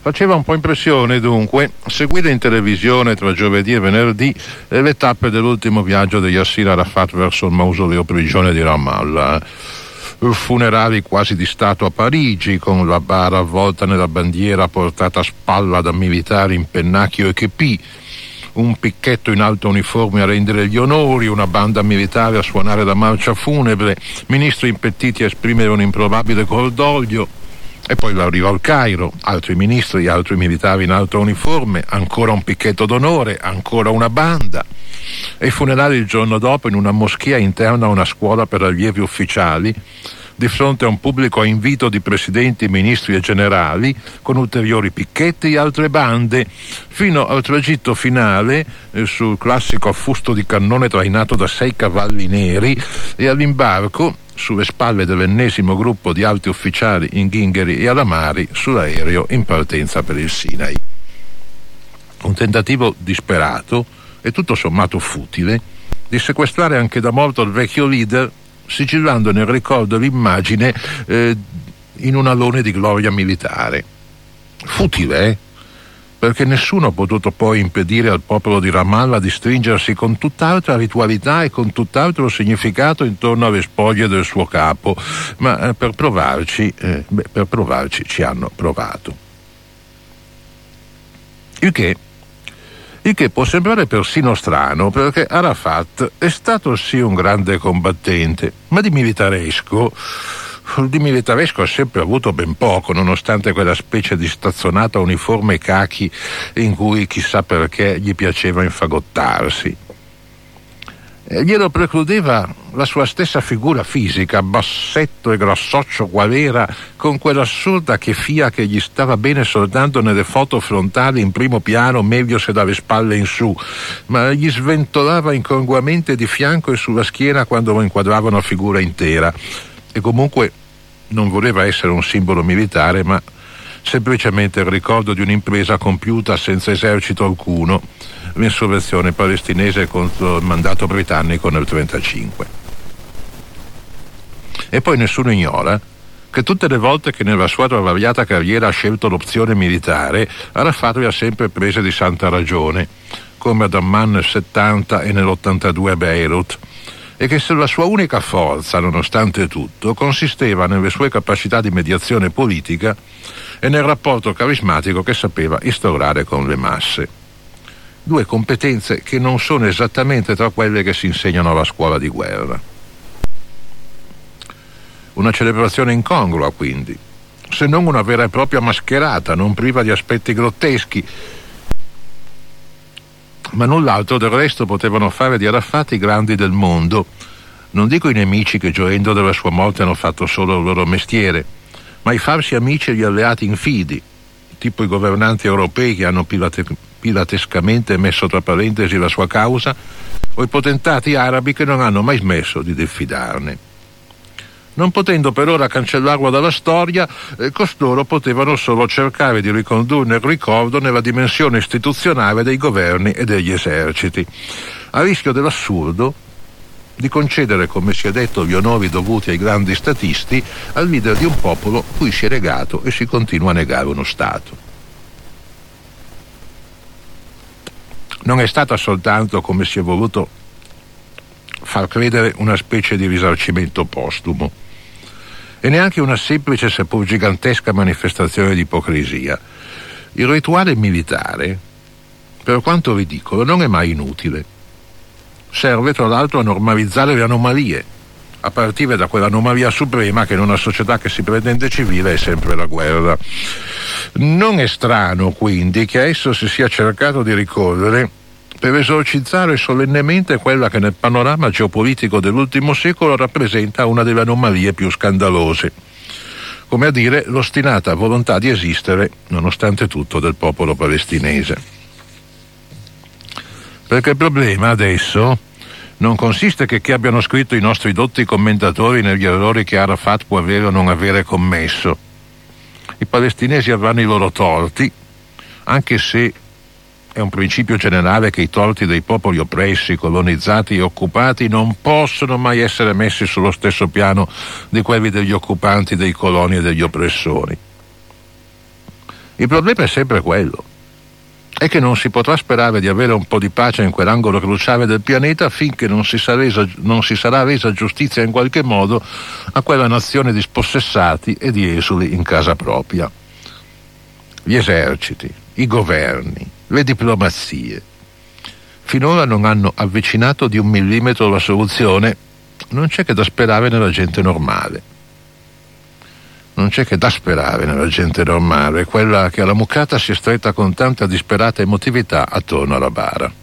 Faceva un po' impressione, dunque, seguire in televisione tra giovedì e venerdì le tappe dell'ultimo viaggio di Yasser Arafat verso il mausoleo prigione di Ramallah. Funerali quasi di Stato a Parigi, con la bara avvolta nella bandiera portata a spalla da militari in pennacchio e chepì, un picchetto in alta uniforme a rendere gli onori, una banda militare a suonare la marcia funebre, ministri impettiti a esprimere un improbabile cordoglio. E poi l'arrivo al Cairo, altri ministri, altri militari in alta uniforme, ancora un picchetto d'onore, ancora una banda. E i funerali il giorno dopo in una moschea interna a una scuola per allievi ufficiali, di fronte a un pubblico a invito di presidenti, ministri e generali, con ulteriori picchetti e altre bande, fino al tragitto finale sul classico affusto di cannone trainato da 6 cavalli neri e all'imbarco sulle spalle dell'ennesimo gruppo di alti ufficiali in ghingheri e alamari sull'aereo in partenza per il Sinai. Un tentativo disperato e tutto sommato futile di sequestrare anche da morto il vecchio leader, sigillando nel ricordo l'immagine in un alone di gloria militare. Futile, perché nessuno ha potuto poi impedire al popolo di Ramallah di stringersi con tutt'altra ritualità e con tutt'altro significato intorno alle spoglie del suo capo, ma per provarci ci hanno provato. Il che può sembrare persino strano, perché Arafat è stato sì un grande combattente, ma di militaresco ha sempre avuto ben poco, nonostante quella specie di stazzonata uniforme cachi in cui chissà perché gli piaceva infagottarsi. Glielo precludeva la sua stessa figura fisica, bassetto e grassoccio qual era, con quell'assurda chefia che gli stava bene soltanto nelle foto frontali in primo piano, meglio se dalle spalle in su, ma gli sventolava incongruamente di fianco e sulla schiena quando lo inquadravano a figura intera. E comunque non voleva essere un simbolo militare, ma semplicemente il ricordo di un'impresa compiuta senza esercito alcuno, l'insurrezione palestinese contro il mandato britannico nel 1935. E poi nessuno ignora che tutte le volte che nella sua travagliata carriera ha scelto l'opzione militare, Arafat le ha sempre prese di santa ragione, come ad Amman nel 70 e nell'82 a Beirut, e che se la sua unica forza, nonostante tutto, consisteva nelle sue capacità di mediazione politica e nel rapporto carismatico che sapeva instaurare con le masse. 2 competenze che non sono esattamente tra quelle che si insegnano alla scuola di guerra. Una celebrazione incongrua, quindi, se non una vera e propria mascherata, non priva di aspetti grotteschi, ma null'altro del resto potevano fare di Arafat i grandi del mondo. Non dico i nemici che gioendo della sua morte hanno fatto solo il loro mestiere, ma i farsi amici e gli alleati infidi, tipo i governanti europei che hanno pilatescamente messo tra parentesi la sua causa, o i potentati arabi che non hanno mai smesso di diffidarne. Non potendo per ora cancellarlo dalla storia, costoro potevano solo cercare di ricondurne il ricordo nella dimensione istituzionale dei governi e degli eserciti, a rischio dell'assurdo di concedere, come si è detto, gli onori dovuti ai grandi statisti al leader di un popolo cui si è negato e si continua a negare uno Stato. Non è stata soltanto, come si è voluto far credere, una specie di risarcimento postumo, e neanche una semplice seppur gigantesca manifestazione di ipocrisia. Il rituale militare, per quanto ridicolo, non è mai inutile. Serve tra l'altro a normalizzare le anomalie, a partire da quell'anomalia suprema che in una società che si pretende civile è sempre la guerra. Non è strano quindi che a esso si sia cercato di ricorrere per esorcizzare solennemente quella che nel panorama geopolitico dell'ultimo secolo rappresenta una delle anomalie più scandalose, come a dire l'ostinata volontà di esistere nonostante tutto del popolo palestinese. Perché il problema adesso non consiste che abbiano scritto i nostri dotti commentatori negli errori che Arafat può avere o non avere commesso. I palestinesi avranno i loro torti, anche se è un principio generale che i torti dei popoli oppressi, colonizzati e occupati non possono mai essere messi sullo stesso piano di quelli degli occupanti, dei coloni e degli oppressori. Il problema è sempre quello. È che non si potrà sperare di avere un po' di pace in quell'angolo cruciale del pianeta finché non si sarà resa giustizia in qualche modo a quella nazione di spossessati e di esuli in casa propria. Gli eserciti, i governi, le diplomazie finora non hanno avvicinato di 1 millimetro la soluzione. Non c'è che da sperare nella gente normale. Non c'è che da sperare nella gente normale, quella che alla mucchata si è stretta con tanta disperata emotività attorno alla bara.